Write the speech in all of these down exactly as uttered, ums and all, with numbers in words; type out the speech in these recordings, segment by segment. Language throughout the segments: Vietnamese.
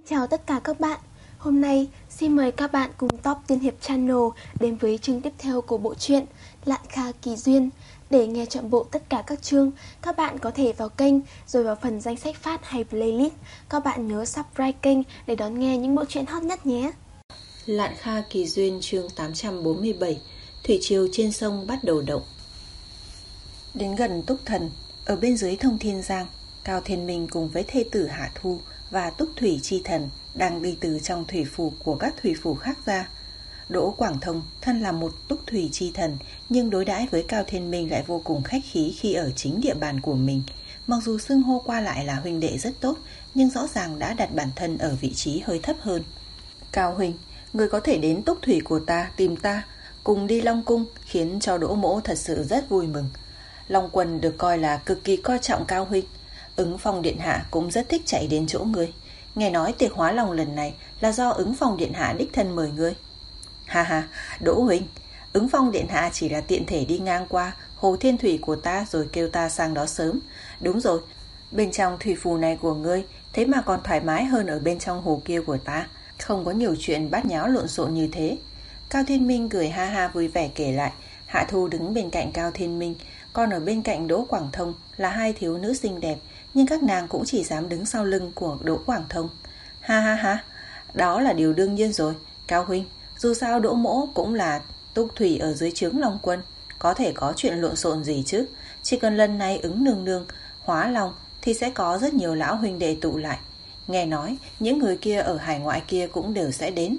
Chào tất cả các bạn. Hôm nay xin mời các bạn cùng Top Tiên Hiệp Channel đến với chương tiếp theo của bộ truyện Lạn Kha Kỳ Duyên. Để nghe trọn bộ tất cả các chương, các bạn có thể vào kênh rồi vào phần danh sách phát hay playlist. Các bạn nhớ subscribe kênh để đón nghe những bộ truyện hot nhất nhé. Lạn Kha Kỳ Duyên chương tám trăm bốn mươi bảy. Thủy triều trên sông bắt đầu động. Đến gần Túc Thần, ở bên dưới Thông Thiên Giang, Cao Thiên Minh cùng với thê tử Hạ Thu và Túc Thủy Chi Thần đang đi từ trong thủy phủ của các thủy phủ khác ra. Đỗ Quảng Thông thân là một Túc Thủy Chi Thần, nhưng đối đãi với Cao Thiên Minh lại vô cùng khách khí khi ở chính địa bàn của mình. Mặc dù xưng hô qua lại là huynh đệ rất tốt, nhưng rõ ràng đã đặt bản thân ở vị trí hơi thấp hơn. Cao huynh, người có thể đến Túc Thủy của ta tìm ta, cùng đi Long Cung, khiến cho Đỗ mỗ thật sự rất vui mừng. Long Quân được coi là cực kỳ coi trọng Cao huynh. Ứng Phong Điện Hạ cũng rất thích chạy đến chỗ ngươi. Nghe nói tiệc hóa lòng lần này là do Ứng Phong Điện Hạ đích thân mời ngươi. Ha ha, Đỗ huynh, Ứng Phong Điện Hạ chỉ là tiện thể đi ngang qua hồ thiên thủy của ta rồi kêu ta sang đó sớm. Đúng rồi, bên trong thủy phù này của ngươi thế mà còn thoải mái hơn ở bên trong hồ kia của ta, không có nhiều chuyện bát nháo lộn xộn như thế. Cao Thiên Minh cười ha ha vui vẻ kể lại. Hạ Thu đứng bên cạnh Cao Thiên Minh, còn ở bên cạnh Đỗ Quảng Thông là hai thiếu nữ xinh đẹp, nhưng các nàng cũng chỉ dám đứng sau lưng của Đỗ Quảng Thông. Ha ha ha, đó là điều đương nhiên rồi, Cao huynh, dù sao Đỗ mỗ cũng là Túc Thủy ở dưới trướng Long Quân, có thể có chuyện lộn xộn gì chứ. Chỉ cần lần này Ứng nương nương hóa lòng thì sẽ có rất nhiều lão huynh đệ tụ lại. Nghe nói những người kia ở hải ngoại kia cũng đều sẽ đến.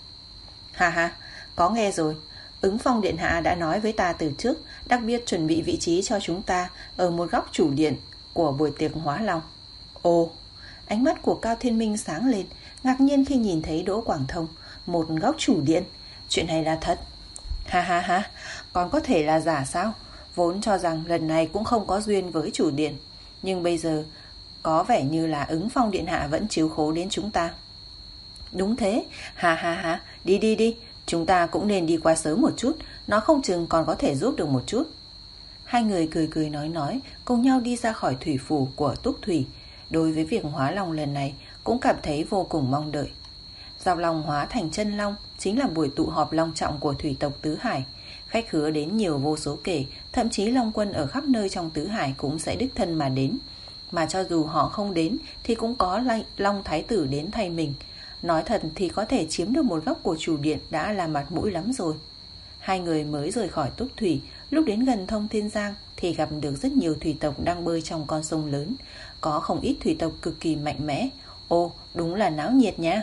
Ha ha, có nghe rồi. Ứng Phong Điện Hạ đã nói với ta từ trước, đặc biệt chuẩn bị vị trí cho chúng ta ở một góc chủ điện của buổi tiệc hóa long. Ồ, ánh mắt của Cao Thiên Minh sáng lên, ngạc nhiên khi nhìn thấy Đỗ Quảng Thông. Một góc chủ điện, chuyện này là thật. Ha ha ha, còn có thể là giả sao? Vốn cho rằng lần này cũng không có duyên với chủ điện, nhưng bây giờ có vẻ như là Ứng Phong Điện Hạ vẫn chiếu khố đến chúng ta. Đúng thế, ha ha ha, đi đi đi, chúng ta cũng nên đi qua sớm một chút, nó không chừng còn có thể giúp được một chút. Hai người cười cười nói nói, cùng nhau đi ra khỏi thủy phủ của Túc Thủy. Đối với việc hóa long lần này cũng cảm thấy vô cùng mong đợi. Giao long hóa thành chân long chính là buổi tụ họp long trọng của thủy tộc Tứ Hải. Khách khứa đến nhiều vô số kể, thậm chí Long Quân ở khắp nơi trong Tứ Hải cũng sẽ đích thân mà đến. Mà cho dù họ không đến thì cũng có Long Thái Tử đến thay mình. Nói thật thì có thể chiếm được một góc của chủ điện đã là mặt mũi lắm rồi. Hai người mới rời khỏi Túc Thủy, lúc đến gần Thông Thiên Giang thì gặp được rất nhiều thủy tộc đang bơi trong con sông lớn. Có không ít thủy tộc cực kỳ mạnh mẽ. Ồ, đúng là náo nhiệt nha.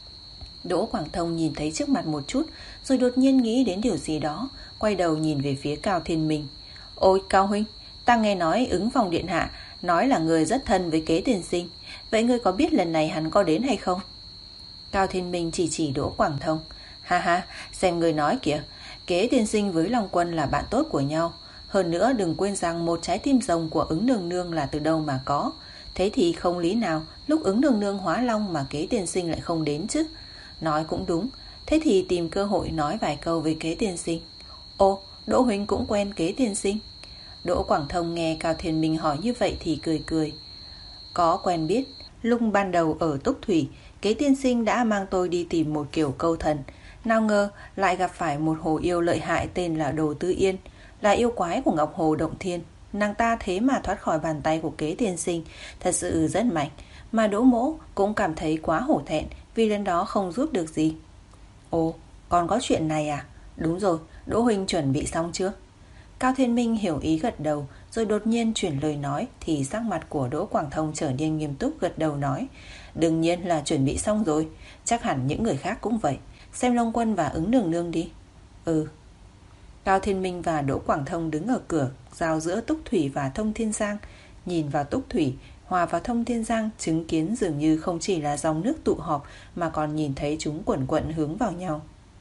Đỗ Quảng Thông nhìn thấy trước mặt một chút, rồi đột nhiên nghĩ đến điều gì đó, quay đầu nhìn về phía Cao Thiên Minh. Ôi Cao huynh, ta nghe nói Ứng Phong Điện Hạ nói là người rất thân với Kế Tiên Sinh. Vậy ngươi có biết lần này hắn có đến hay không? Cao Thiên Minh chỉ chỉ Đỗ Quảng Thông. Ha ha, xem người nói kìa, Kế Tiên Sinh với Long Quân là bạn tốt của nhau. Hơn nữa đừng quên rằng một trái tim rồng của Ứng nương nương là từ đâu mà có. Thế thì không lý nào lúc Ứng nương nương hóa long mà Kế Tiên Sinh lại không đến chứ. Nói cũng đúng, thế thì tìm cơ hội nói vài câu với Kế Tiên Sinh. Ô, Đỗ huynh cũng quen Kế Tiên Sinh? Đỗ Quảng Thông nghe Cao Thiên Minh hỏi như vậy thì cười cười. Có quen biết, lúc ban đầu ở Túc Thủy, Kế Tiên Sinh đã mang tôi đi tìm một kiểu câu thần. Nào ngờ lại gặp phải một hồ yêu lợi hại tên là Đồ Tư Yên, là yêu quái của Ngọc Hồ Động Thiên. Nàng ta thế mà thoát khỏi bàn tay của Kế Tiên Sinh, thật sự rất mạnh. Mà Đỗ mỗ cũng cảm thấy quá hổ thẹn vì lần đó không giúp được gì. Ồ, còn có chuyện này à? Đúng rồi, Đỗ huynh chuẩn bị xong chưa? Cao Thiên Minh hiểu ý gật đầu, rồi đột nhiên chuyển lời nói thì sắc mặt của Đỗ Quảng Thông trở nên nghiêm túc, gật đầu nói. Đương nhiên là chuẩn bị xong rồi, chắc hẳn những người khác cũng vậy. Xem Long Quân và Ứng nương nương đi. Ừ. Cao Thiên Minh và Đỗ Quảng Thông đứng ở cửa giao giữa Túc Thủy và Thông Thiên Giang, nhìn vào Túc Thủy hòa vào Thông Thiên Giang, chứng kiến dường như không chỉ là dòng nước tụ họp mà còn nhìn thấy chúng quẩn quẩn hướng vào nhau.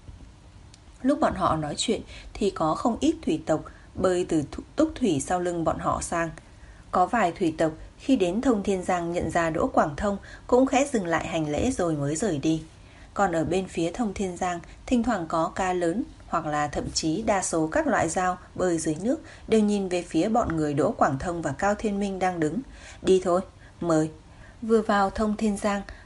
Lúc bọn họ nói chuyện thì có không ít thủy tộc bơi từ Túc Thủy sau lưng bọn họ sang. Có vài thủy tộc khi đến Thông Thiên Giang nhận ra Đỗ Quảng Thông cũng khẽ dừng lại hành lễ rồi mới rời đi. Còn ở bên phía Thông Thiên Giang thỉnh thoảng có cá lớn hoặc là thậm chí đa số các loại dao bơi dưới nước đều nhìn về phía bọn người Đỗ Quảng Thông và Cao Thiên Minh đang đứng. Đi thôi, mời. Vừa vào Thông Thiên Giang,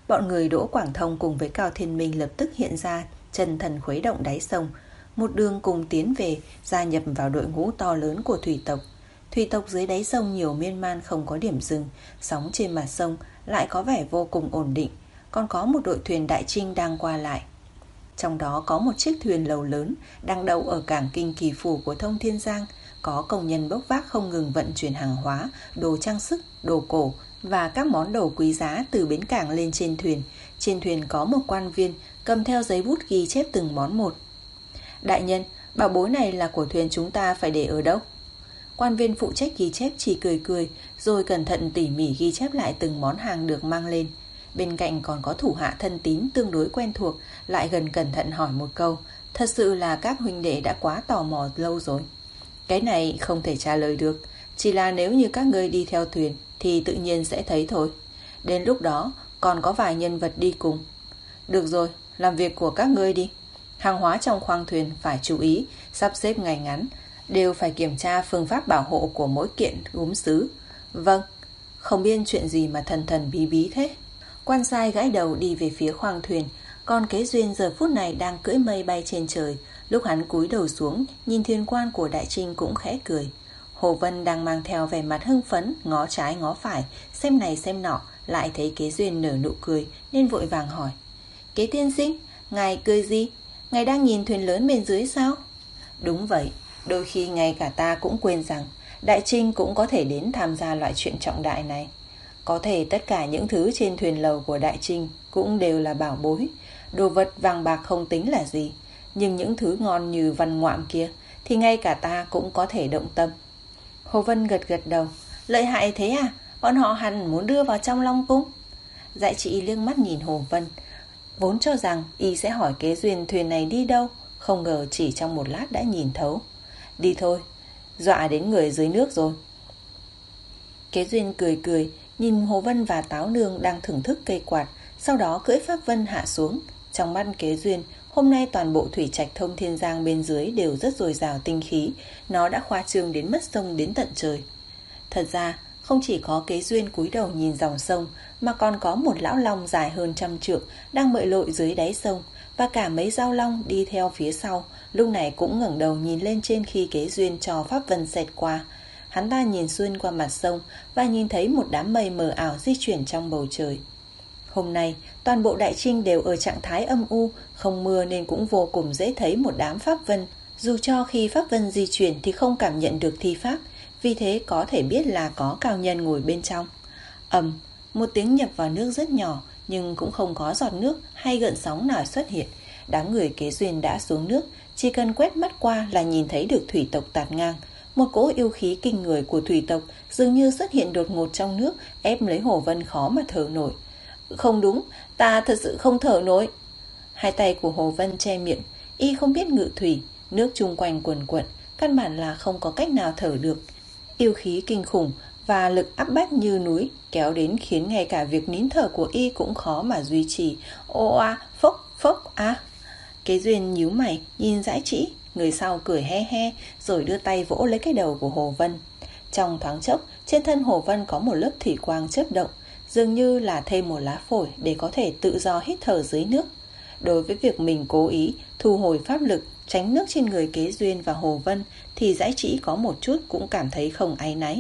bọn người Đỗ Quảng Thông cùng với Cao Thiên Minh lập tức hiện ra, chân thần khuấy động đáy sông, một đường cùng tiến về, gia nhập vào đội ngũ to lớn của thủy tộc. Thủy tộc dưới đáy sông nhiều miên man không có điểm dừng, sóng trên mặt sông lại có vẻ vô cùng ổn định, còn có một đội thuyền đại trinh đang qua lại. Trong đó có một chiếc thuyền lầu lớn đang đậu ở cảng Kinh Kỳ Phủ của Thông Thiên Giang, có công nhân bốc vác không ngừng vận chuyển hàng hóa, đồ trang sức, đồ cổ và các món đồ quý giá từ bến cảng lên trên thuyền. Trên thuyền có một quan viên cầm theo giấy bút ghi chép từng món một. Đại nhân, bảo bối này là của thuyền chúng ta, phải để ở đâu? Quan viên phụ trách ghi chép chỉ cười cười, rồi cẩn thận tỉ mỉ ghi chép lại từng món hàng được mang lên. Bên cạnh còn có thủ hạ thân tín tương đối quen thuộc, lại gần cẩn thận hỏi một câu. Thật sự là các huynh đệ đã quá tò mò lâu rồi. Cái này không thể trả lời được, chỉ là nếu như các ngươi đi theo thuyền thì tự nhiên sẽ thấy thôi. Đến lúc đó còn có vài nhân vật đi cùng. Được rồi, làm việc của các ngươi đi. Hàng hóa trong khoang thuyền phải chú ý, sắp xếp ngay ngắn, đều phải kiểm tra phương pháp bảo hộ của mỗi kiện gốm sứ. Vâng, không biết chuyện gì mà thần thần bí bí thế. Quan sai gãi đầu đi về phía khoang thuyền, còn Kế Duyên giờ phút này đang cưỡi mây bay trên trời. Lúc hắn cúi đầu xuống, nhìn thuyền quan của Đại Trinh cũng khẽ cười. Hồ Vân đang mang theo vẻ mặt hưng phấn, ngó trái ngó phải, xem này xem nọ, lại thấy Kế Duyên nở nụ cười nên vội vàng hỏi. Kế tiên sinh, ngài cười gì? Ngài đang nhìn thuyền lớn bên dưới sao? Đúng vậy, đôi khi ngay cả ta cũng quên rằng Đại Trinh cũng có thể đến tham gia loại chuyện trọng đại này. Có thể tất cả những thứ trên thuyền lầu của Đại Trinh cũng đều là bảo bối. Đồ vật vàng bạc không tính là gì, nhưng những thứ ngon như văn ngoạm kia thì ngay cả ta cũng có thể động tâm. Hồ Vân gật gật đầu. Lợi hại thế à? Bọn họ hẳn muốn đưa vào trong Long Cung. Dại Trị liếc mắt nhìn Hồ Vân, vốn cho rằng y sẽ hỏi Kế Duyên thuyền này đi đâu, không ngờ chỉ trong một lát đã nhìn thấu. Đi thôi, dọa đến người dưới nước rồi. Kế Duyên cười cười, nhìn Hồ Vân và Táo Nương đang thưởng thức cây quạt, sau đó cưỡi Pháp Vân hạ xuống. Trong mắt Kế Duyên, hôm nay toàn bộ thủy trạch Thông Thiên Giang bên dưới đều rất dồi dào tinh khí, nó đã khoa trương đến mất sông đến tận trời. Thật ra, không chỉ có Kế Duyên cúi đầu nhìn dòng sông, mà còn có một lão long dài hơn trăm trượng đang mợi lội dưới đáy sông, và cả mấy dao long đi theo phía sau, lúc này cũng ngẩng đầu nhìn lên trên khi Kế Duyên cho Pháp Vân xẹt qua. Hắn ta nhìn xuyên qua mặt sông và nhìn thấy một đám mây mờ ảo di chuyển trong bầu trời. Hôm nay, toàn bộ Đại Trinh đều ở trạng thái âm u, không mưa nên cũng vô cùng dễ thấy một đám Pháp Vân. Dù cho khi Pháp Vân di chuyển thì không cảm nhận được thi pháp, vì thế có thể biết là có cao nhân ngồi bên trong. Ầm, một tiếng nhập vào nước rất nhỏ, nhưng cũng không có giọt nước hay gợn sóng nào xuất hiện. Đám người Kế Duyên đã xuống nước, chỉ cần quét mắt qua là nhìn thấy được thủy tộc tạt ngang. Một cỗ yêu khí kinh người của thủy tộc dường như xuất hiện đột ngột trong nước, ép lấy Hồ Vân khó mà thở nổi. Không đúng, ta thật sự không thở nổi. Hai tay của Hồ Vân che miệng, y không biết ngự thủy, nước chung quanh quần quận, căn bản là không có cách nào thở được. Yêu khí kinh khủng và lực áp bách như núi kéo đến khiến ngay cả việc nín thở của y cũng khó mà duy trì. Ô a, phốc, phốc a. Kế Duyên nhíu mày, nhìn Dãi Trĩ, người sau cười he he, rồi đưa tay vỗ lấy cái đầu của Hồ Vân. Trong thoáng chốc, trên thân Hồ Vân có một lớp thủy quang chớp động, dường như là thêm một lá phổi để có thể tự do hít thở dưới nước. Đối với việc mình cố ý thu hồi pháp lực, tránh nước trên người Kế Duyên và Hồ Vân, thì Dãi Trĩ có một chút cũng cảm thấy không áy náy.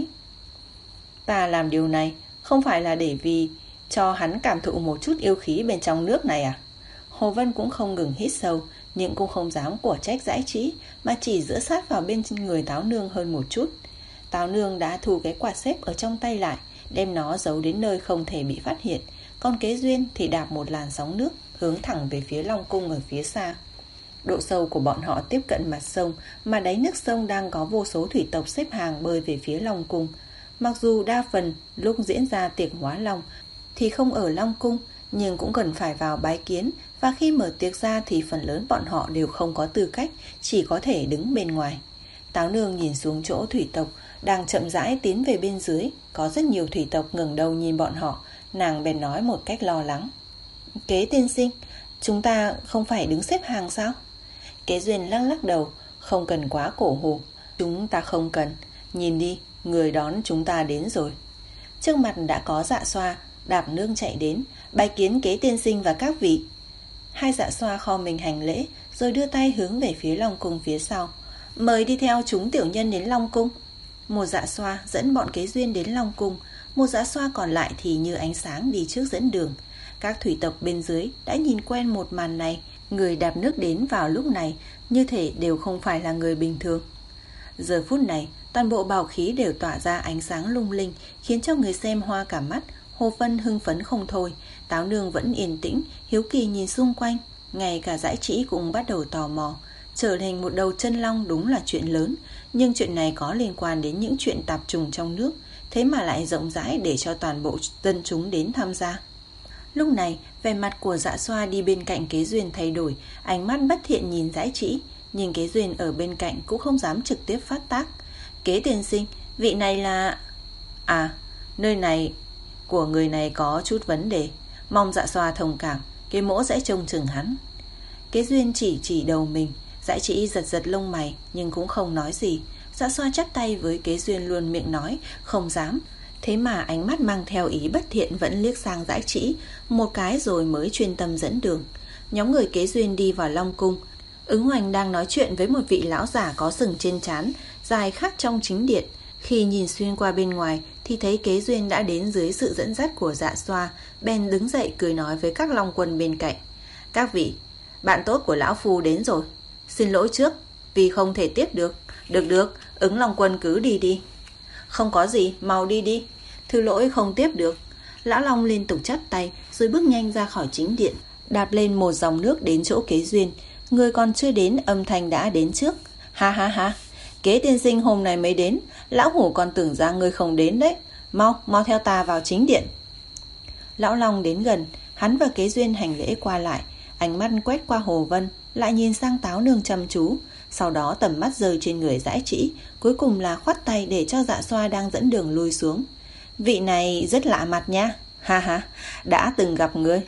Ta làm điều này không phải là để vì cho hắn cảm thụ một chút yêu khí bên trong nước này à? Hồ Vân cũng không ngừng hít sâu, nhưng cũng không dám của trách Dãi Trĩ, mà chỉ dựa sát vào bên người Táo Nương hơn một chút. Táo Nương đã thu cái quạt xếp ở trong tay lại, đem nó giấu đến nơi không thể bị phát hiện. Còn Kế Duyên thì đạp một làn sóng nước hướng thẳng về phía Long Cung ở phía xa. Độ sâu của bọn họ tiếp cận mặt sông, mà đáy nước sông đang có vô số thủy tộc xếp hàng bơi về phía Long Cung. Mặc dù đa phần lúc diễn ra tiệc hóa long thì không ở Long Cung, nhưng cũng cần phải vào bái kiến, và khi mở tiệc ra thì phần lớn bọn họ đều không có tư cách, chỉ có thể đứng bên ngoài. Táo Nương nhìn xuống chỗ thủy tộc đang chậm rãi tiến về bên dưới, có rất nhiều thủy tộc ngẩng đầu nhìn bọn họ, nàng bèn nói một cách lo lắng. Kế tiên sinh, chúng ta không phải đứng xếp hàng sao? Kế Duyên lắc lắc đầu, không cần quá cổ hủ. Chúng ta không cần, nhìn đi, người đón chúng ta đến rồi. Trước mặt đã có Dạ Xoa đạp nương chạy đến, Bái kiến Kế tiên sinh và các vị. Hai dạ xoa kho mình hành lễ, rồi đưa tay hướng về phía Long cung phía sau. Mời đi theo chúng tiểu nhân đến Long cung. Một dạ xoa dẫn bọn Kế Duyên đến Long cung, một dạ xoa còn lại thì như ánh sáng đi trước dẫn đường. Các thủy tộc bên dưới đã nhìn quen một màn này, người đạp nước đến vào lúc này như thể đều không phải là người bình thường. Giờ phút này, toàn bộ bảo khí đều tỏa ra ánh sáng lung linh, khiến cho người xem hoa cả mắt. Hồ Vân hưng phấn không thôi, Táo Nương vẫn yên tĩnh, hiếu kỳ nhìn xung quanh. Ngay cả Dãi Trĩ cũng bắt đầu tò mò. Trở thành một đầu chân long đúng là chuyện lớn, nhưng chuyện này có liên quan đến những chuyện tạp trùng trong nước, thế mà lại rộng rãi để cho toàn bộ dân chúng đến tham gia. Lúc này, vẻ mặt của dạ xoa đi bên cạnh Kế Duyên thay đổi, ánh mắt bất thiện nhìn Dãi Trĩ, nhưng Kế Duyên ở bên cạnh cũng không dám trực tiếp phát tác. Kế tiên sinh, vị này là... À, nơi này của người này có chút vấn đề, mong dạ xoa thông cảm, cái mỗ sẽ trông chừng hắn. Kế Duyên chỉ chỉ đầu mình. Dãi Trĩ giật giật lông mày nhưng cũng không nói gì. Dạ xoa chắp tay với Kế Duyên luôn miệng nói không dám, thế mà ánh mắt mang theo ý bất thiện vẫn liếc sang Dãi Trĩ một cái rồi mới chuyên tâm dẫn đường. Nhóm người Kế Duyên đi vào Long cung. Ứng Hoành đang nói chuyện với một vị lão giả có sừng trên trán, dài khác trong chính điện. Khi nhìn xuyên qua bên ngoài thì thấy Kế Duyên đã đến dưới sự dẫn dắt của dạ xoa, bèn đứng dậy cười nói với các long quân bên cạnh. Các vị, bạn tốt của lão phu đến rồi. Xin lỗi trước vì không thể tiếp được. Được được, Ứng Long quân cứ đi đi. Không có gì, mau đi đi. Thứ lỗi không tiếp được. Lão Long liên tục chắp tay rồi bước nhanh ra khỏi chính điện, đạp lên một dòng nước đến chỗ Kế Duyên. Người còn chưa đến, âm thanh đã đến trước. Ha ha ha, Kế tiên sinh hôm nay mới đến, lão hủ còn tưởng ra ngươi không đến đấy. Mau, mau theo ta vào chính điện. Lão Long đến gần, hắn và Kế Duyên hành lễ qua lại, ánh mắt quét qua Hồ Vân, lại nhìn sang Táo Nương chăm chú, sau đó tầm mắt rơi trên người Dãi Trĩ, cuối cùng là khoát tay để cho dạ xoa đang dẫn đường lui xuống. Vị này rất lạ mặt nha. Ha ha, đã từng gặp ngươi.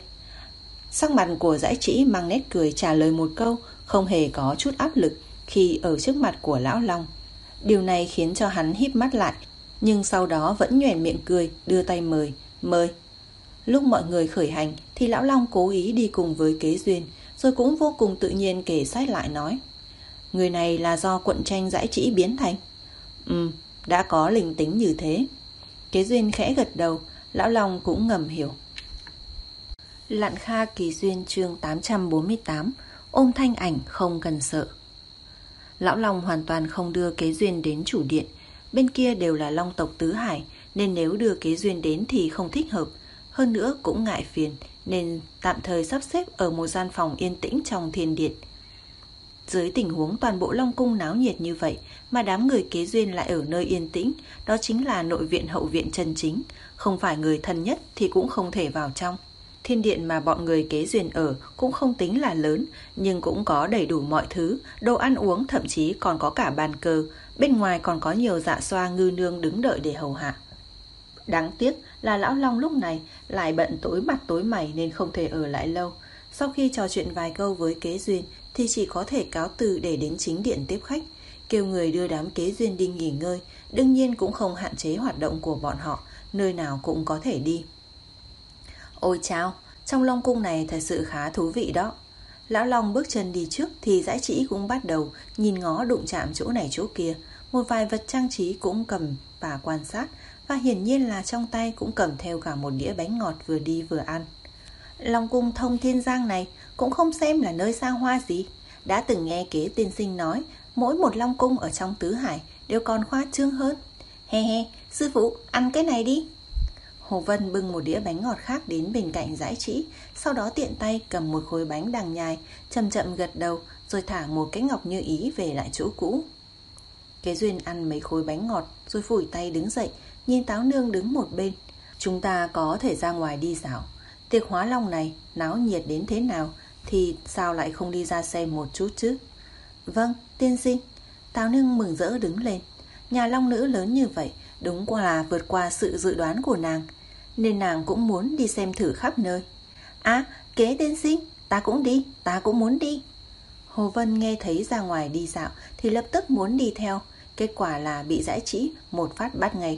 Sắc mặt của Dãi Trĩ mang nét cười trả lời một câu, không hề có chút áp lực khi ở trước mặt của lão Long. Điều này khiến cho hắn híp mắt lại, nhưng sau đó vẫn nhoẻn miệng cười, đưa tay mời. Mời. Lúc mọi người khởi hành thì lão Long cố ý đi cùng với Kế Duyên, rồi cũng vô cùng tự nhiên kể sát lại nói. Người này là do quận tranh Dãi Trĩ biến thành. Ừ, đã có linh tính như thế. Kế Duyên khẽ gật đầu, lão Long cũng ngầm hiểu. Lặn Kha Kỳ Duyên chương tám trăm bốn mươi tám. Ôm thanh ảnh không cần sợ. Lão Long hoàn toàn không đưa Kế Duyên đến chủ điện. Bên kia đều là long tộc tứ hải, nên nếu đưa Kế Duyên đến thì không thích hợp. Hơn nữa cũng ngại phiền, nên tạm thời sắp xếp ở một gian phòng yên tĩnh trong thiên điện. Dưới tình huống toàn bộ Long cung náo nhiệt như vậy mà đám người Kế Duyên lại ở nơi yên tĩnh, đó chính là nội viện hậu viện chân chính, không phải người thân nhất thì cũng không thể vào trong. Thiên điện mà bọn người Kế Duyên ở cũng không tính là lớn, nhưng cũng có đầy đủ mọi thứ, đồ ăn uống, thậm chí còn có cả bàn cờ, bên ngoài còn có nhiều dạ xoa ngư nương đứng đợi để hầu hạ. Đáng tiếc là lão Long lúc này lại bận tối mặt tối mày nên không thể ở lại lâu. Sau khi trò chuyện vài câu với Kế Duyên thì chỉ có thể cáo từ để đến chính điện tiếp khách, kêu người đưa đám Kế Duyên đi nghỉ ngơi. Đương nhiên cũng không hạn chế hoạt động của bọn họ, nơi nào cũng có thể đi. Ôi chao, trong Long cung này thật sự khá thú vị đó. Lão Long bước chân đi trước thì Dãi Trĩ cũng bắt đầu nhìn ngó đụng chạm chỗ này chỗ kia. Một vài vật trang trí cũng cầm và quan sát, và hiển nhiên là trong tay cũng cầm theo cả một đĩa bánh ngọt vừa đi vừa ăn. Long cung thông thiên giang này cũng không xem là nơi xa hoa gì. Đã từng nghe Kế tiên sinh nói mỗi một Long cung ở trong tứ hải đều còn khoa trương hơn. He he, sư phụ ăn cái này đi. Hồ Vân bưng một đĩa bánh ngọt khác đến bên cạnh Dãi Trĩ, sau đó tiện tay cầm một khối bánh đang nhai, chậm chậm gật đầu rồi thả một cái ngọc như ý về lại chỗ cũ. Kế Duyên ăn mấy khối bánh ngọt rồi phủi tay đứng dậy, nhìn Táo Nương đứng một bên. Chúng ta có thể ra ngoài đi dạo. Tiệc hóa long này náo nhiệt đến thế nào thì sao lại không đi ra xem một chút chứ? Vâng, tiên sinh. Táo Nương mừng rỡ đứng lên. Nhà long nữ lớn như vậy đúng qua là vượt qua sự dự đoán của nàng, nên nàng cũng muốn đi xem thử khắp nơi. À, Kế tiên sinh, ta cũng đi, ta cũng muốn đi. Hồ Vân nghe thấy ra ngoài đi dạo thì lập tức muốn đi theo. Kết quả là bị Dãi Trĩ một phát bắt ngay cổ,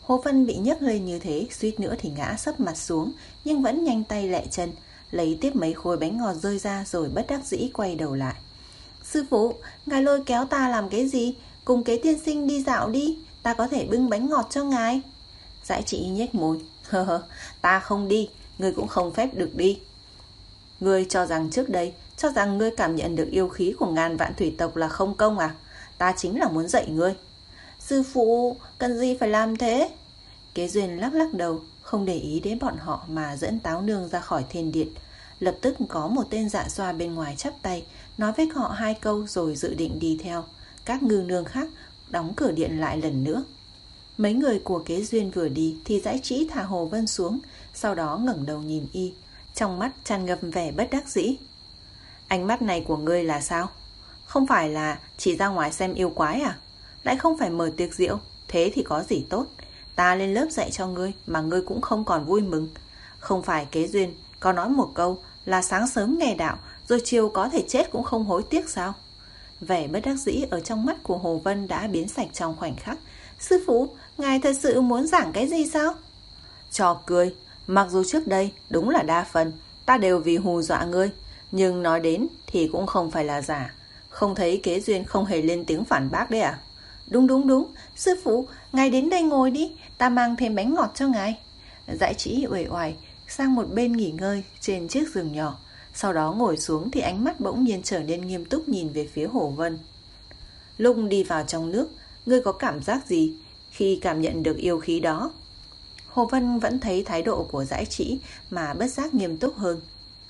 Hồ Vân bị nhấc lên như thế, suýt nữa thì ngã sấp mặt xuống, nhưng vẫn nhanh tay lẹ chân, lấy tiếp mấy khối bánh ngọt rơi ra rồi bất đắc dĩ quay đầu lại. Sư phụ, ngài lôi kéo ta làm cái gì? Cùng Kế tiên sinh đi dạo đi, ta có thể bưng bánh ngọt cho ngài. Dãi Chỉ nhếch môi, hơ hơ, ta không đi, ngươi cũng không phép được đi. Ngươi cho rằng trước đây, cho rằng ngươi cảm nhận được yêu khí của ngàn vạn thủy tộc là không công à? Ta chính là muốn dạy ngươi. Sư phụ, cần gì phải làm thế? Kế Duyên lắc lắc đầu, không để ý đến bọn họ mà dẫn Táo Nương ra khỏi thiên điện. Lập tức có một tên dạ xoa bên ngoài chắp tay, nói với họ hai câu rồi dự định đi theo. Các ngư nương khác đóng cửa điện lại lần nữa. Mấy người của Kế Duyên vừa đi thì Dãi Trĩ thả Hồ Vân xuống, sau đó ngẩng đầu nhìn y, trong mắt tràn ngập vẻ bất đắc dĩ. Ánh mắt này của ngươi là sao? Không phải là chỉ ra ngoài xem yêu quái à? Lại không phải mở tiệc rượu, thế thì có gì tốt? Ta lên lớp dạy cho ngươi mà ngươi cũng không còn vui mừng. Không phải Kế Duyên có nói một câu là sáng sớm nghe đạo, rồi chiều có thể chết cũng không hối tiếc sao? Vẻ bất đắc dĩ ở trong mắt của Hồ Vân đã biến sạch trong khoảnh khắc. Sư phụ, ngài thật sự muốn giảng cái gì sao? Trò cười, mặc dù trước đây đúng là đa phần ta đều vì hù dọa ngươi, nhưng nói đến thì cũng không phải là giả. Không thấy Kế Duyên không hề lên tiếng phản bác đấy à? Đúng đúng đúng, sư phụ, ngài đến đây ngồi đi, ta mang thêm bánh ngọt cho ngài. Dãi Trĩ uể oải sang một bên nghỉ ngơi trên chiếc giường nhỏ. Sau đó ngồi xuống thì ánh mắt bỗng nhiên trở nên nghiêm túc nhìn về phía Hồ Vân. Lúc đi vào trong nước, ngươi có cảm giác gì khi cảm nhận được yêu khí đó? Hồ Vân vẫn thấy thái độ của Dãi Trĩ mà bất giác nghiêm túc hơn.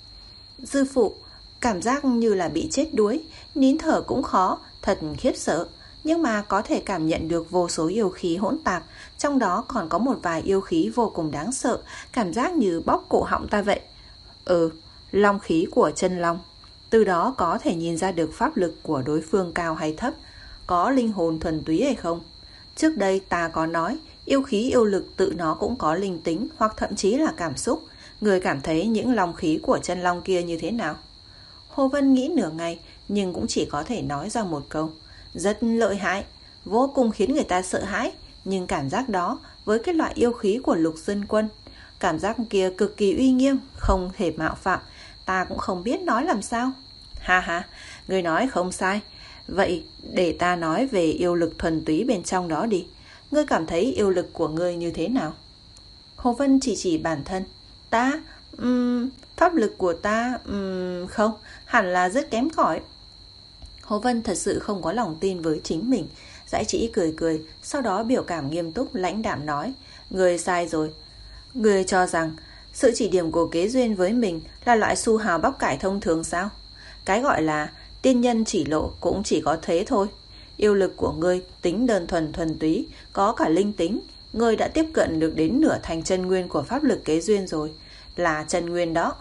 Sư phụ, cảm giác như là bị chết đuối, nín thở cũng khó, thật khiếp sợ. Nhưng mà có thể cảm nhận được vô số yêu khí hỗn tạp, trong đó còn có một vài yêu khí vô cùng đáng sợ, cảm giác như bóp cổ họng ta vậy. Ừ, long khí của chân long. Từ đó có thể nhìn ra được pháp lực của đối phương cao hay thấp, có linh hồn thuần túy hay không. Trước đây ta có nói, yêu khí yêu lực tự nó cũng có linh tính hoặc thậm chí là cảm xúc. Người cảm thấy những long khí của chân long kia như thế nào? Hồ Vân nghĩ nửa ngày, nhưng cũng chỉ có thể nói ra một câu. Rất lợi hại, vô cùng khiến người ta sợ hãi. Nhưng cảm giác đó với cái loại yêu khí của Lục Dân Quân, cảm giác kia cực kỳ uy nghiêm, không thể mạo phạm. Ta cũng không biết nói làm sao. Ha ha, người nói không sai. Vậy để ta nói về yêu lực thuần túy bên trong đó đi. Ngươi cảm thấy yêu lực của ngươi như thế nào? Hồ Vân chỉ chỉ bản thân. Ta, um, pháp lực của ta, um, không, hẳn là rất kém cỏi. Hồ Vân thật sự không có lòng tin với chính mình. Dãi Trĩ cười cười, sau đó biểu cảm nghiêm túc lãnh đạm nói. Ngươi sai rồi. Ngươi cho rằng sự chỉ điểm của Kế Duyên với mình là loại su hào bắp cải thông thường sao? Cái gọi là tiên nhân chỉ lộ cũng chỉ có thế thôi. Yêu lực của ngươi tính đơn thuần thuần túy, có cả linh tính. Ngươi đã tiếp cận được đến nửa thành chân nguyên của pháp lực Kế Duyên rồi. Là chân nguyên đó.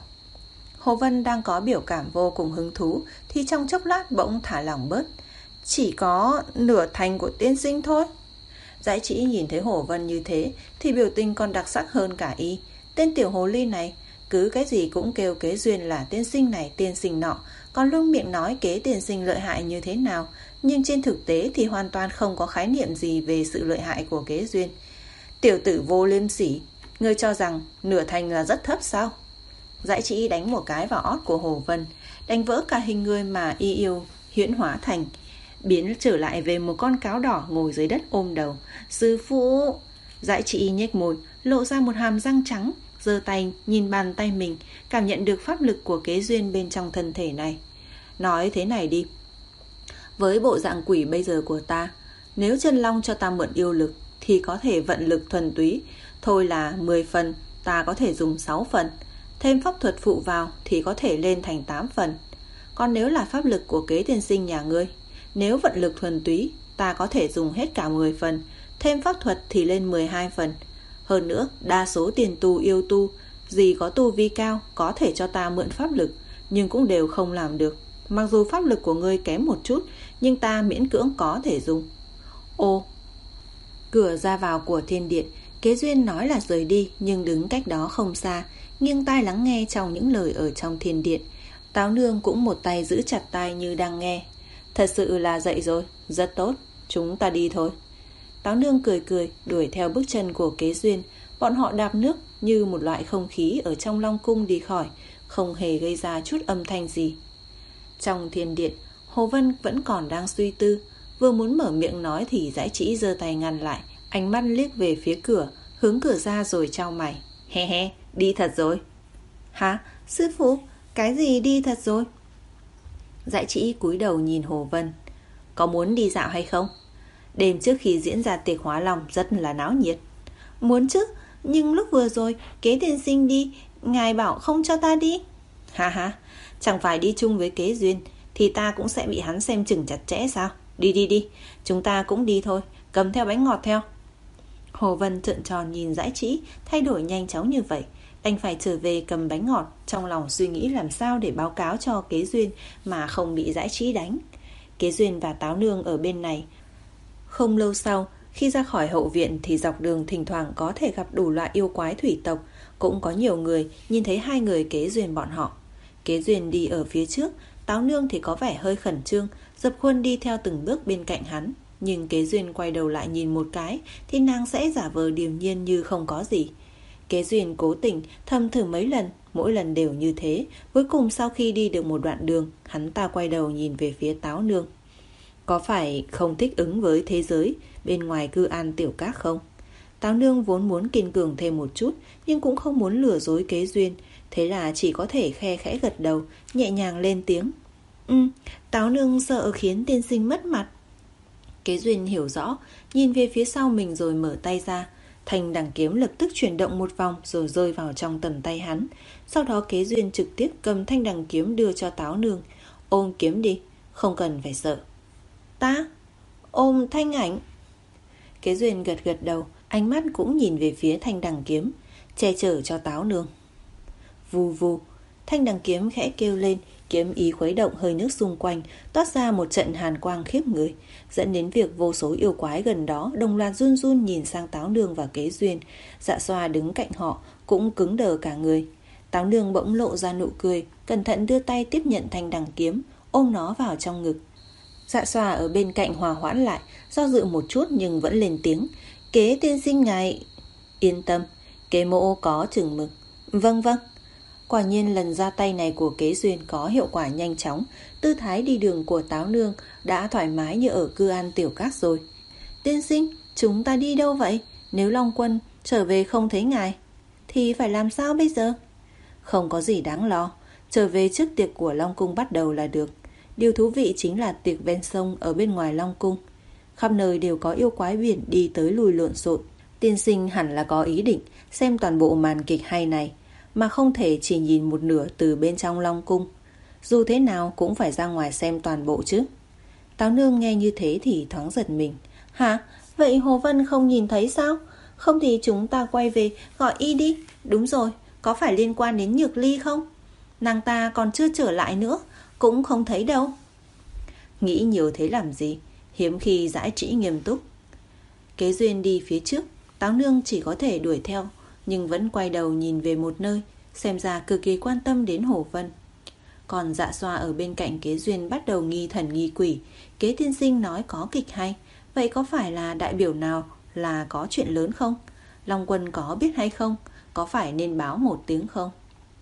Hồ Vân đang có biểu cảm vô cùng hứng thú thì trong chốc lát bỗng thả lỏng bớt. Chỉ có nửa thành của tiên sinh thôi. Dãi Trĩ nhìn thấy Hồ Vân như thế thì biểu tình còn đặc sắc hơn cả y. Tên tiểu hồ ly này cứ cái gì cũng kêu Kế Duyên là tiên sinh này tiên sinh nọ, còn luôn miệng nói Kế tiên sinh lợi hại như thế nào, nhưng trên thực tế thì hoàn toàn không có khái niệm gì về sự lợi hại của Kế Duyên. Tiểu tử vô liêm sỉ, ngươi cho rằng nửa thành là rất thấp sao? Dãi Trĩ đánh một cái vào ót của Hồ Vân, đánh vỡ cả hình người mà y yêu huyễn hóa thành, biến trở lại về một con cáo đỏ ngồi dưới đất ôm đầu. Sư phụ! Dãi Trĩ nhếch môi, lộ ra một hàm răng trắng, giơ tay nhìn bàn tay mình, cảm nhận được pháp lực của Kế Duyên bên trong thân thể này. Nói thế này đi, với bộ dạng quỷ bây giờ của ta, nếu chân long cho ta mượn yêu lực thì có thể vận lực thuần túy, thôi là mười phần, ta có thể dùng sáu phần. Thêm pháp thuật phụ vào thì có thể lên thành tám phần. Còn nếu là pháp lực của Kế tiên sinh nhà ngươi, nếu vận lực thuần túy, ta có thể dùng hết cả mười phần. Thêm pháp thuật thì lên mười hai phần. Hơn nữa, đa số tiền tu yêu tu, gì có tu vi cao, có thể cho ta mượn pháp lực, nhưng cũng đều không làm được. Mặc dù pháp lực của ngươi kém một chút, nhưng ta miễn cưỡng có thể dùng. Ô, cửa ra vào của thiên điện, Kế Duyên nói là rời đi, nhưng đứng cách đó không xa, nghiêng tai lắng nghe trong những lời ở trong thiên điện. Táo Nương cũng một tay giữ chặt tai như đang nghe. Thật sự là dậy rồi, rất tốt, chúng ta đi thôi. Táo Nương cười cười đuổi theo bước chân của Kế Duyên. Bọn họ đạp nước như một loại không khí ở trong Long Cung đi khỏi, không hề gây ra chút âm thanh gì. Trong thiên điện, Hồ Vân vẫn còn đang suy tư, vừa muốn mở miệng nói thì Dãi Trĩ giơ tay ngăn lại, ánh mắt liếc về phía cửa, hướng cửa ra rồi chau mày. He he, đi thật rồi. Hả? Sư phụ, cái gì đi thật rồi? Dãi Trĩ cúi đầu nhìn Hồ Vân. Có muốn đi dạo hay không? Đêm trước khi diễn ra tiệc hóa long rất là náo nhiệt. Muốn chứ, nhưng lúc vừa rồi Kế tiên sinh đi, ngài bảo không cho ta đi. Ha ha, chẳng phải đi chung với Kế Duyên thì ta cũng sẽ bị hắn xem chừng chặt chẽ sao? Đi đi đi, chúng ta cũng đi thôi, cầm theo bánh ngọt theo. Hồ Vân trợn tròn nhìn Dãi Trĩ thay đổi nhanh chóng như vậy, đành phải trở về cầm bánh ngọt, trong lòng suy nghĩ làm sao để báo cáo cho Kế Duyên mà không bị Dãi Trĩ đánh. Kế Duyên và Táo Nương ở bên này. Không lâu sau, khi ra khỏi hậu viện thì dọc đường thỉnh thoảng có thể gặp đủ loại yêu quái thủy tộc, cũng có nhiều người nhìn thấy hai người Kế Duyên bọn họ. Kế Duyên đi ở phía trước, Táo Nương thì có vẻ hơi khẩn trương, dập khuôn đi theo từng bước bên cạnh hắn. Nhưng Kế Duyên quay đầu lại nhìn một cái thì nàng sẽ giả vờ điềm nhiên như không có gì. Kế Duyên cố tình thầm thử mấy lần, mỗi lần đều như thế. Cuối cùng sau khi đi được một đoạn đường, hắn ta quay đầu nhìn về phía Táo Nương. Có phải không thích ứng với thế giới bên ngoài Cư An Tiểu Các không? Táo Nương vốn muốn kiên cường thêm một chút, nhưng cũng không muốn lừa dối Kế Duyên, thế là chỉ có thể khe khẽ gật đầu, nhẹ nhàng lên tiếng. Ừ, Táo Nương sợ khiến tiên sinh mất mặt. Kế Duyên hiểu rõ, nhìn về phía sau mình rồi mở tay ra. Thanh đằng kiếm lập tức chuyển động một vòng rồi rơi vào trong tầm tay hắn. Sau đó Kế Duyên trực tiếp cầm thanh đằng kiếm đưa cho Táo Nương. Ôm kiếm đi, không cần phải sợ. Ta? Ôm thanh ảnh? Kế Duyên gật gật đầu, ánh mắt cũng nhìn về phía thanh đằng kiếm, che chở cho Táo Nương. Vù vù, thanh đằng kiếm khẽ kêu lên, kiếm ý khuấy động hơi nước xung quanh, toát ra một trận hàn quang khiếp người, dẫn đến việc vô số yêu quái gần đó đồng loạt run run nhìn sang Táo Nương và Kế Duyên. Dạ Xoa đứng cạnh họ cũng cứng đờ cả người. Táo Nương bỗng lộ ra nụ cười, cẩn thận đưa tay tiếp nhận thanh đằng kiếm, ôm nó vào trong ngực. Dạ Xoa ở bên cạnh hòa hoãn lại, do dự một chút nhưng vẫn lên tiếng. Kế tiên sinh ngài... Yên tâm, Kế mộ có chừng mực. Vâng vâng. Quả nhiên lần ra tay này của Kế Duyên có hiệu quả nhanh chóng, tư thái đi đường của Táo Nương đã thoải mái như ở Cư An Tiểu Các rồi. Tiên sinh, chúng ta đi đâu vậy? Nếu Long Quân trở về không thấy ngài thì phải làm sao bây giờ? Không có gì đáng lo, trở về trước tiệc của Long Cung bắt đầu là được. Điều thú vị chính là tiệc ven sông ở bên ngoài Long Cung. Khắp nơi đều có yêu quái biển đi tới lùi lộn xộn. Tiên sinh hẳn là có ý định xem toàn bộ màn kịch hay này, mà không thể chỉ nhìn một nửa từ bên trong Long Cung. Dù thế nào cũng phải ra ngoài xem toàn bộ chứ. Táo Nương nghe như thế thì thoáng giật mình. Hả? Vậy Hồ Vân không nhìn thấy sao? Không thì chúng ta quay về gọi y đi. Đúng rồi, có phải liên quan đến Nhược Ly không? Nàng ta còn chưa trở lại nữa, cũng không thấy đâu. Nghĩ nhiều thế làm gì? Hiếm khi Dãi Trĩ nghiêm túc. Kế Duyên đi phía trước, Táo Nương chỉ có thể đuổi theo, nhưng vẫn quay đầu nhìn về một nơi, xem ra cực kỳ quan tâm đến Hồ Vân. Còn Dạ Xoa ở bên cạnh Kế Duyên bắt đầu nghi thần nghi quỷ. Kế tiên sinh nói có kịch hay, vậy có phải là đại biểu nào là có chuyện lớn không? Long Quân có biết hay không? Có phải nên báo một tiếng không?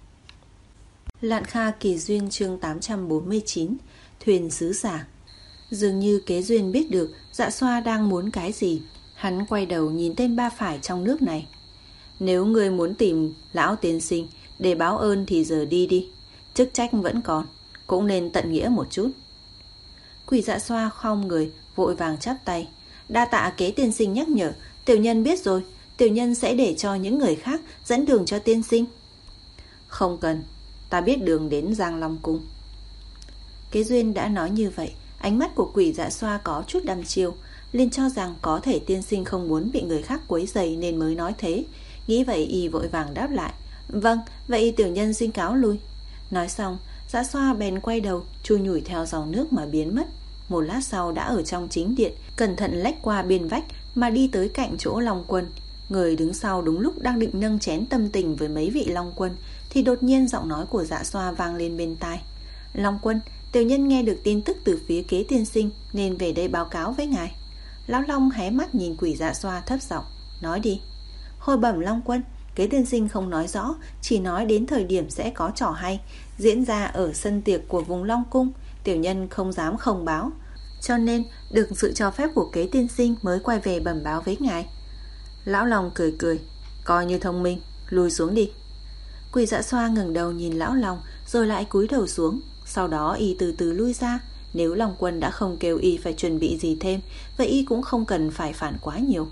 Lạn Kha Kỳ Duyên chương tám trăm bốn mươi chín. Thuyền sứ giả. Dường như Kế Duyên biết được Dạ Xoa đang muốn cái gì. Hắn quay đầu nhìn tên ba phải trong nước này. Nếu ngươi muốn tìm lão tiên sinh để báo ơn thì giờ đi đi. Chức trách vẫn còn, cũng nên tận nghĩa một chút. Quỷ Dạ Xoa khom người, vội vàng chắp tay. Đa tạ Kế tiên sinh nhắc nhở, tiểu nhân biết rồi. Tiểu nhân sẽ để cho những người khác dẫn đường cho tiên sinh. Không cần, ta biết đường đến Giang Long Cung. Kế Duyên đã nói như vậy, ánh mắt của Quỷ Dạ Xoa có chút đăm chiêu, liền cho rằng có thể tiên sinh không muốn bị người khác quấy rầy nên mới nói thế. Nghĩ vậy y vội vàng đáp lại. Vâng, vậy tiểu nhân xin cáo lui. Nói xong, Dạ Xoa bèn quay đầu, chui nhủi theo dòng nước mà biến mất. Một lát sau đã ở trong chính điện, cẩn thận lách qua bên vách mà đi tới cạnh chỗ Long Quân. Người đứng sau đúng lúc đang định nâng chén tâm tình với mấy vị Long Quân thì đột nhiên giọng nói của Dạ Xoa vang lên bên tai. Long Quân, tiểu nhân nghe được tin tức từ phía Kế tiên sinh nên về đây báo cáo với ngài. Lão Long hé mắt nhìn Quỷ Dạ Xoa thấp giọng, nói đi. Hồi bẩm Long Quân, Kế tiên sinh không nói rõ, chỉ nói đến thời điểm sẽ có trò hay diễn ra ở sân tiệc của vùng Long Cung. Tiểu nhân không dám không báo, cho nên được sự cho phép của Kế tiên sinh mới quay về bẩm báo với ngài. Lão Long cười cười, coi như thông minh, lùi xuống đi. Quỷ Dạ Xoa ngẩng đầu nhìn Lão Long, rồi lại cúi đầu xuống. Sau đó y từ từ lui ra. Nếu Long Quân đã không kêu y phải chuẩn bị gì thêm, vậy y cũng không cần phải phản quá nhiều.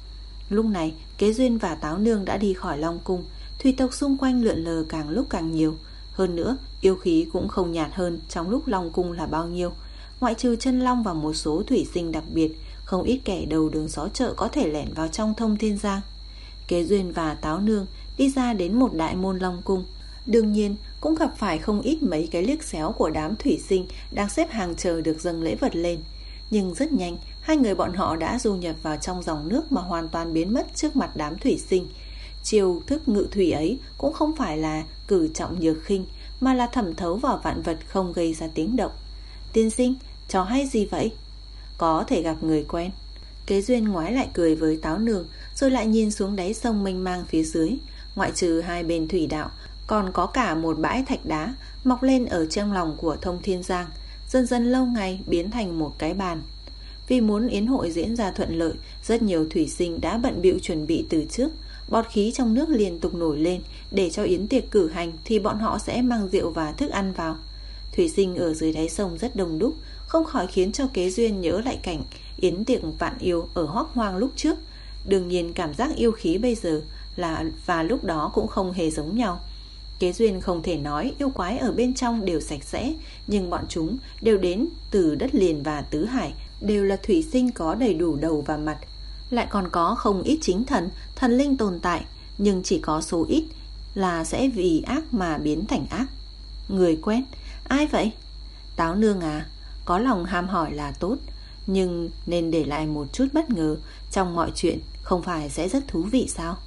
Lúc này Kế Duyên và Táo Nương đã đi khỏi Long Cung. Thủy tộc xung quanh lượn lờ càng lúc càng nhiều. Hơn nữa yêu khí cũng không nhạt hơn trong lúc Long Cung là bao nhiêu. Ngoại trừ chân long và một số thủy sinh đặc biệt, không ít kẻ đầu đường xó chợ có thể lẻn vào trong Thông Thiên Giang. Kế Duyên và Táo Nương đi ra đến một đại môn Long Cung. Đương nhiên cũng gặp phải không ít mấy cái liếc xéo của đám thủy sinh đang xếp hàng chờ được dâng lễ vật lên. Nhưng rất nhanh, hai người bọn họ đã du nhập vào trong dòng nước mà hoàn toàn biến mất trước mặt đám thủy sinh. Chiêu thức ngự thủy ấy cũng không phải là cử trọng nhược khinh, mà là thẩm thấu vào vạn vật không gây ra tiếng động. Tiên sinh, trò hay gì vậy? Có thể gặp người quen. Kế Duyên ngoái lại cười với Táo Nương, rồi lại nhìn xuống đáy sông mênh mang phía dưới. Ngoại trừ hai bên thủy đạo, còn có cả một bãi thạch đá mọc lên ở trong lòng của Thông Thiên Giang, dần dần lâu ngày biến thành một cái bàn. Vì muốn yến hội diễn ra thuận lợi, rất nhiều thủy sinh đã bận bịu chuẩn bị từ trước. Bọt khí trong nước liên tục nổi lên. Để cho yến tiệc cử hành thì bọn họ sẽ mang rượu và thức ăn vào. Thủy sinh ở dưới đáy sông rất đông đúc, không khỏi khiến cho Kế Duyên nhớ lại cảnh yến tiệc vạn yêu ở Hoắc Hoang lúc trước. Đương nhiên cảm giác yêu khí bây giờ là và lúc đó cũng không hề giống nhau. Kế Duyên không thể nói yêu quái ở bên trong đều sạch sẽ, nhưng bọn chúng đều đến từ đất liền và tứ hải, đều là thủy sinh có đầy đủ đầu và mặt. Lại còn có không ít chính thần, thần linh tồn tại, nhưng chỉ có số ít là sẽ vì ác mà biến thành ác. Người quen? Ai vậy? Táo Nương à, có lòng ham hỏi là tốt, nhưng nên để lại một chút bất ngờ trong mọi chuyện, không phải sẽ rất thú vị sao?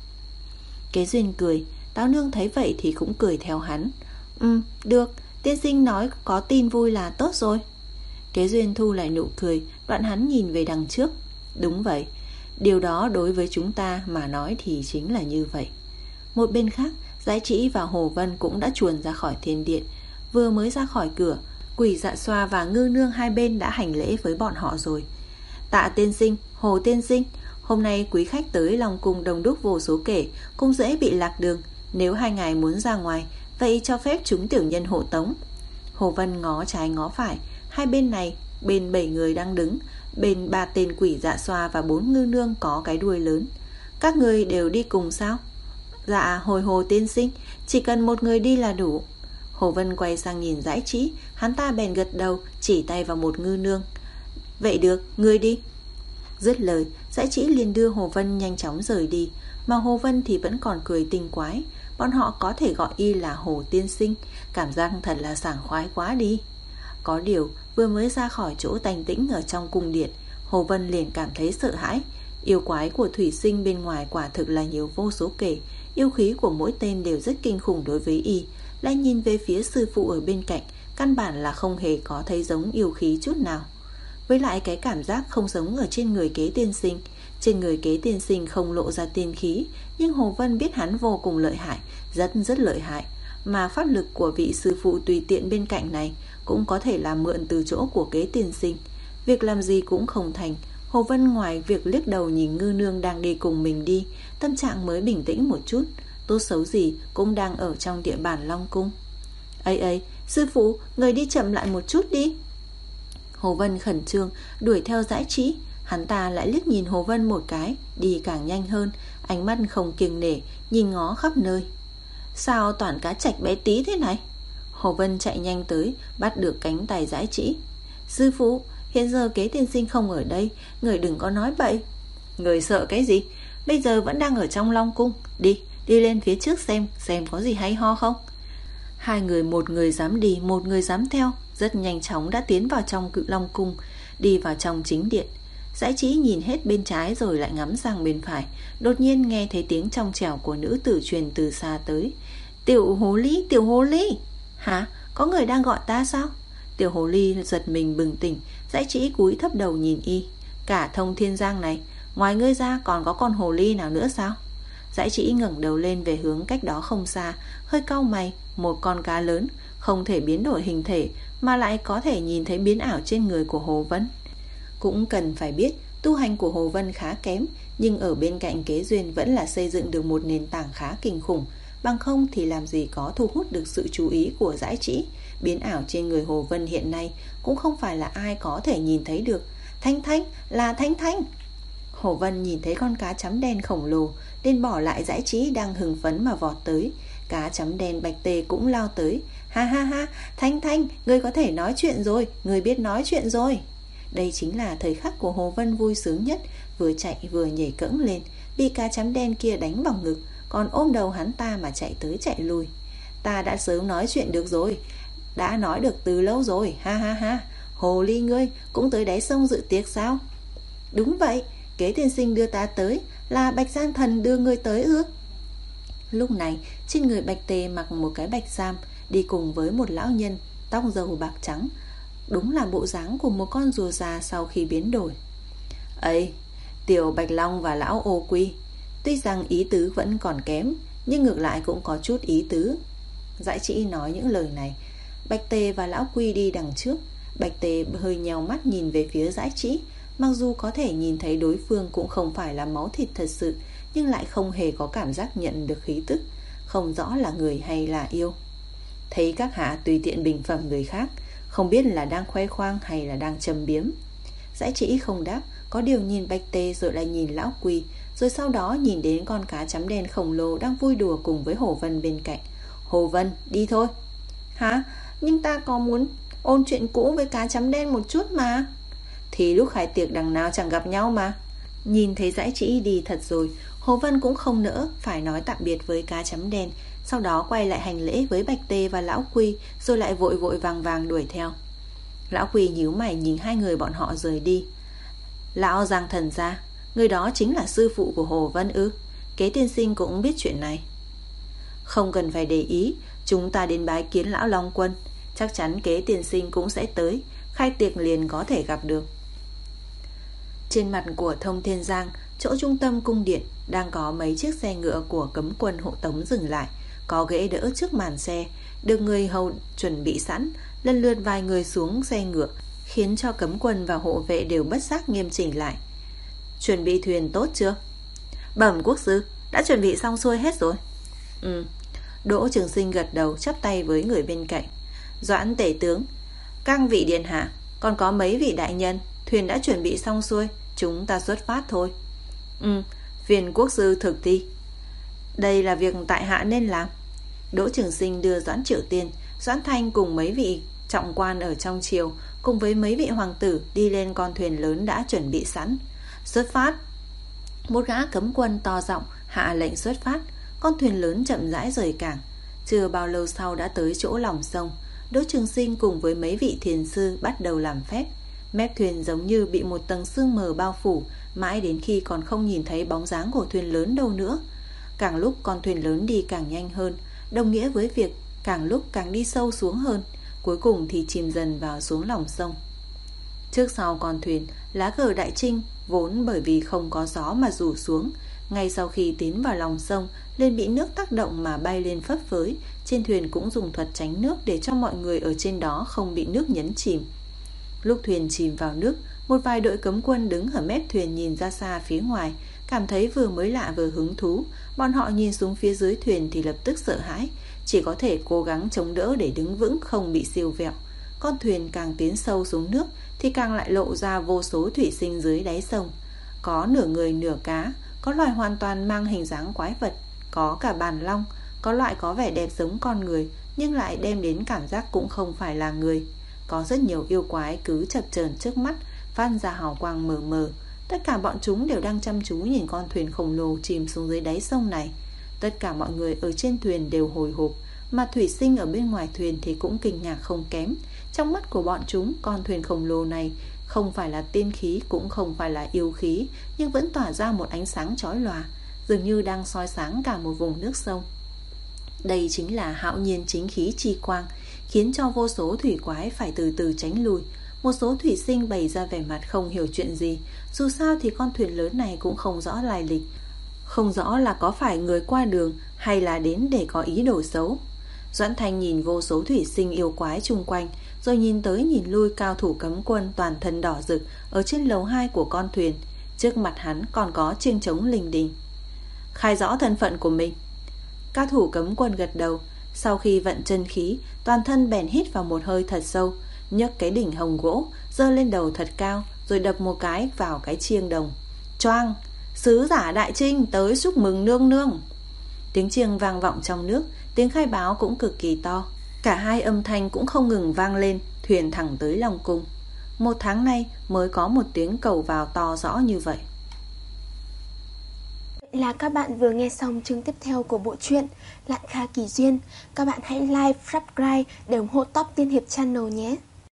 Kế Duyên cười. Táo Nương thấy vậy thì cũng cười theo hắn. Ừ, được, tiên sinh nói có tin vui là tốt rồi. Kế Duyên thu lại nụ cười, đoạn hắn nhìn về đằng trước. Đúng vậy, điều đó đối với chúng ta mà nói thì chính là như vậy. Một bên khác, Giải Trĩ và Hồ Vân cũng đã chuồn ra khỏi thiên điện. Vừa mới ra khỏi cửa, Quỷ Dạ Xoa và Ngư Nương hai bên đã hành lễ với bọn họ rồi. Tạ tiên sinh, Hồ tiên sinh, hôm nay quý khách tới Long Cung đông đúc vô số kể, cũng dễ bị lạc đường. Nếu hai ngài muốn ra ngoài, vậy cho phép chúng tiểu nhân hộ tống. Hồ Vân ngó trái ngó phải. Hai bên này, bên bảy người đang đứng, bên ba tên Quỷ Dạ Xoa và bốn Ngư Nương có cái đuôi lớn. Các người đều đi cùng sao? Dạ, hồi Hồ tiên sinh, chỉ cần một người đi là đủ. Hồ Vân quay sang nhìn Giải Trĩ, hắn ta bèn gật đầu, chỉ tay vào một Ngư Nương. Vậy được, ngươi đi. Dứt lời, Giải Trĩ liền đưa Hồ Vân nhanh chóng rời đi, mà Hồ Vân thì vẫn còn cười tinh quái. Bọn họ có thể gọi y là Hồ tiên sinh, cảm giác thật là sảng khoái quá đi. Có điều vừa mới ra khỏi chỗ tanh tĩnh ở trong cung điện, Hồ Vân liền cảm thấy sợ hãi. Yêu quái của thủy sinh bên ngoài quả thực là nhiều vô số kể. Yêu khí của mỗi tên đều rất kinh khủng đối với y. Lại nhìn về phía sư phụ ở bên cạnh, căn bản là không hề có thấy giống yêu khí chút nào. Với lại cái cảm giác không giống ở trên người Kế tiên sinh. Trên người Kế tiên sinh không lộ ra tiên khí, nhưng Hồ Vân biết hắn vô cùng lợi hại, rất rất lợi hại. Mà pháp lực của vị sư phụ tùy tiện bên cạnh này cũng có thể là mượn từ chỗ của Kế tiên sinh. Việc làm gì cũng không thành. Hồ Vân ngoài việc liếc đầu nhìn Ngư Nương đang đi cùng mình đi, tâm trạng mới bình tĩnh một chút. Tốt xấu gì cũng đang ở trong địa bàn Long Cung. Ấy ấy, sư phụ, người đi chậm lại một chút đi. Hồ Vân khẩn trương đuổi theo Giải Trĩ. Hắn ta lại liếc nhìn Hồ Vân một cái, đi càng nhanh hơn, ánh mắt không kiêng nể, nhìn ngó khắp nơi. Sao toàn cá trạch bé tí thế này? Hồ Vân chạy nhanh tới, bắt được cánh tay Giải Trĩ. Sư phụ, hiện giờ Kế tiên sinh không ở đây, người đừng có nói bậy. Người sợ cái gì? Bây giờ vẫn đang ở trong Long Cung. Đi, đi lên phía trước xem, xem có gì hay ho không. Hai người, một người dám đi, một người dám theo, rất nhanh chóng đã tiến vào trong Cự Long Cung, đi vào trong chính điện. Giải Trĩ nhìn hết bên trái rồi lại ngắm sang bên phải. Đột nhiên nghe thấy tiếng trong trẻo của nữ tử truyền từ xa tới. Tiểu hồ ly, tiểu hồ ly. Hả? Có người đang gọi ta sao? Tiểu hồ ly giật mình bừng tỉnh. Giải Trĩ cúi thấp đầu nhìn y. Cả Thông Thiên Giang này, ngoài ngươi ra còn có con hồ ly nào nữa sao? Dãi Trĩ ngẩng đầu lên về hướng cách đó không xa, hơi cau mày. Một con cá lớn không thể biến đổi hình thể mà lại có thể nhìn thấy biến ảo trên người của Hồ Vân. Cũng cần phải biết tu hành của Hồ Vân khá kém, nhưng ở bên cạnh Kế Duyên vẫn là xây dựng được một nền tảng khá kinh khủng. Bằng không thì làm gì có thu hút được sự chú ý của Dãi Trĩ. Biến ảo trên người Hồ Vân hiện nay cũng không phải là ai có thể nhìn thấy được. Thanh Thanh, là Thanh Thanh! Hồ Vân nhìn thấy con cá chấm đen khổng lồ nên bỏ lại Dãi Trĩ đang hưng phấn mà vọt tới. Cá chấm đen Bạch Tê cũng lao tới. Ha ha ha, Thanh Thanh, ngươi có thể nói chuyện rồi, ngươi biết nói chuyện rồi. Đây chính là thời khắc của Hồ Vân vui sướng nhất, vừa chạy vừa nhảy cẫng lên, bị cá chấm đen kia đánh vào ngực, còn ôm đầu hắn ta mà chạy tới chạy lui. Ta đã sớm nói chuyện được rồi, đã nói được từ lâu rồi, ha ha ha. Hồ ly ngươi cũng tới đáy sông dự tiệc sao? Đúng vậy, Kế tiên sinh đưa ta tới, là Bạch Gian Thần đưa ngươi tới ư? Lúc này trên người Bạch Tê mặc một cái bạch sam, đi cùng với một lão nhân, tóc râu bạc trắng, đúng là bộ dáng của một con rùa già sau khi biến đổi. Ấy, tiểu Bạch Long và lão Ô Quy, tuy rằng ý tứ vẫn còn kém, nhưng ngược lại cũng có chút ý tứ. Dãi Trĩ nói những lời này. Bạch Tê và lão Quy đi đằng trước. Bạch Tê hơi nheo mắt nhìn về phía Dãi Trĩ. Mặc dù có thể nhìn thấy đối phương cũng không phải là máu thịt thật sự, nhưng lại không hề có cảm giác nhận được khí tức, không rõ là người hay là yêu. Thấy các hạ tùy tiện bình phẩm người khác, không biết là đang khoe khoang hay là đang châm biếm. Dãi Trĩ không đáp, có điều nhìn Bạch Tê rồi lại nhìn lão Quy, rồi sau đó nhìn đến con cá chấm đen khổng lồ đang vui đùa cùng với Hồ Vân bên cạnh. Hồ Vân, đi thôi. Hả? Nhưng ta có muốn ôn chuyện cũ với cá chấm đen một chút mà. Thì lúc khai tiệc đằng nào chẳng gặp nhau mà. Nhìn thấy Dãi Trĩ đi thật rồi, Hồ Vân cũng không nỡ phải nói tạm biệt với cá chấm đen, sau đó quay lại hành lễ với Bạch Tê và lão Quy, rồi lại vội vội vàng vàng đuổi theo. Lão Quy nhíu mày nhìn hai người bọn họ rời đi. Lão Giang Thần gia, người đó chính là sư phụ của Hồ Vân ư? Kế tiên sinh cũng biết chuyện này. Không cần phải để ý, chúng ta đến bái kiến lão Long Quân, chắc chắn Kế tiên sinh cũng sẽ tới, khai tiệc liền có thể gặp được. Trên mặt của Thông Thiên Giang, chỗ trung tâm cung điện, đang có mấy chiếc xe ngựa của cấm quân hộ tống dừng lại, có ghế đỡ trước màn xe, được người hầu chuẩn bị sẵn. Lần lượt vài người xuống xe ngựa, khiến cho cấm quân và hộ vệ đều bất giác nghiêm chỉnh lại. Chuẩn bị thuyền tốt chưa? Bẩm quốc sư, đã chuẩn bị xong xuôi hết rồi. Ừ. Đỗ Trường Sinh gật đầu, chắp tay với người bên cạnh. Doãn tể tướng, các vị điện hạ, còn có mấy vị đại nhân, thuyền đã chuẩn bị xong xuôi, chúng ta xuất phát thôi. Ừ, phiền quốc sư thực thi. Đây là việc tại hạ nên làm. Đỗ Trường Sinh đưa Doãn Triệu Tiên, Doãn Thanh cùng mấy vị trọng quan ở trong triều, cùng với mấy vị hoàng tử đi lên con thuyền lớn đã chuẩn bị sẵn. Xuất phát. Một gã cấm quân to giọng hạ lệnh xuất phát. Con thuyền lớn chậm rãi rời cảng. Chưa bao lâu sau đã tới chỗ lòng sông. Đỗ Trường Sinh cùng với mấy vị thiền sư bắt đầu làm phép. Mép thuyền giống như bị một tầng sương mờ bao phủ, mãi đến khi còn không nhìn thấy bóng dáng của thuyền lớn đâu nữa. Càng lúc con thuyền lớn đi càng nhanh hơn, đồng nghĩa với việc càng lúc càng đi sâu xuống hơn, cuối cùng thì chìm dần vào xuống lòng sông. Trước sau con thuyền, lá cờ Đại Trinh vốn bởi vì không có gió mà rủ xuống, ngay sau khi tiến vào lòng sông liền bị nước tác động mà bay lên phấp phới. Trên thuyền cũng dùng thuật tránh nước để cho mọi người ở trên đó không bị nước nhấn chìm. Lúc thuyền chìm vào nước, một vài đội cấm quân đứng ở mép thuyền nhìn ra xa phía ngoài, cảm thấy vừa mới lạ vừa hứng thú. Bọn họ nhìn xuống phía dưới thuyền thì lập tức sợ hãi, chỉ có thể cố gắng chống đỡ để đứng vững không bị siêu vẹo. Con thuyền càng tiến sâu xuống nước thì càng lại lộ ra vô số thủy sinh dưới đáy sông. Có nửa người nửa cá, có loài hoàn toàn mang hình dáng quái vật, có cả bàn long, có loại có vẻ đẹp giống con người nhưng lại đem đến cảm giác cũng không phải là người. Có rất nhiều yêu quái cứ chập chờn trước mắt, phát ra hào quang mờ mờ. Tất cả bọn chúng đều đang chăm chú nhìn con thuyền khổng lồ chìm xuống dưới đáy sông này. Tất cả mọi người ở trên thuyền đều hồi hộp, mà thủy sinh ở bên ngoài thuyền thì cũng kinh ngạc không kém. Trong mắt của bọn chúng, con thuyền khổng lồ này không phải là tiên khí, cũng không phải là yêu khí, nhưng vẫn tỏa ra một ánh sáng chói lòa, dường như đang soi sáng cả một vùng nước sông. Đây chính là hạo nhiên chính khí chi quang, khiến cho vô số thủy quái phải từ từ tránh lùi. Một số thủy sinh bày ra vẻ mặt không hiểu chuyện gì. Dù sao thì con thuyền lớn này cũng không rõ lai lịch, không rõ là có phải người qua đường hay là đến để có ý đồ xấu. Doãn Thanh nhìn vô số thủy sinh yêu quái chung quanh, rồi nhìn tới nhìn lui cao thủ cấm quân toàn thân đỏ rực ở trên lầu hai của con thuyền. Trước mặt hắn còn có chiêng trống linh đình. Khai rõ thân phận của mình. Cao thủ cấm quân gật đầu. Sau khi vận chân khí, toàn thân bèn hít vào một hơi thật sâu, nhấc cái đỉnh hồng gỗ giơ lên đầu thật cao, rồi đập một cái vào cái chiêng đồng. Choang! Sứ giả Đại Trinh tới chúc mừng nương nương. Tiếng chiêng vang vọng trong nước, tiếng khai báo cũng cực kỳ to. Cả hai âm thanh cũng không ngừng vang lên, thuyền thẳng tới Long Cung. Một tháng nay mới có một tiếng cầu vào to rõ như vậy. Là các bạn vừa nghe xong chương tiếp theo của bộ truyện Lạn Kha Kỳ Duyên. Các bạn hãy like, subscribe để ủng hộ Top Tiên Hiệp Channel nhé.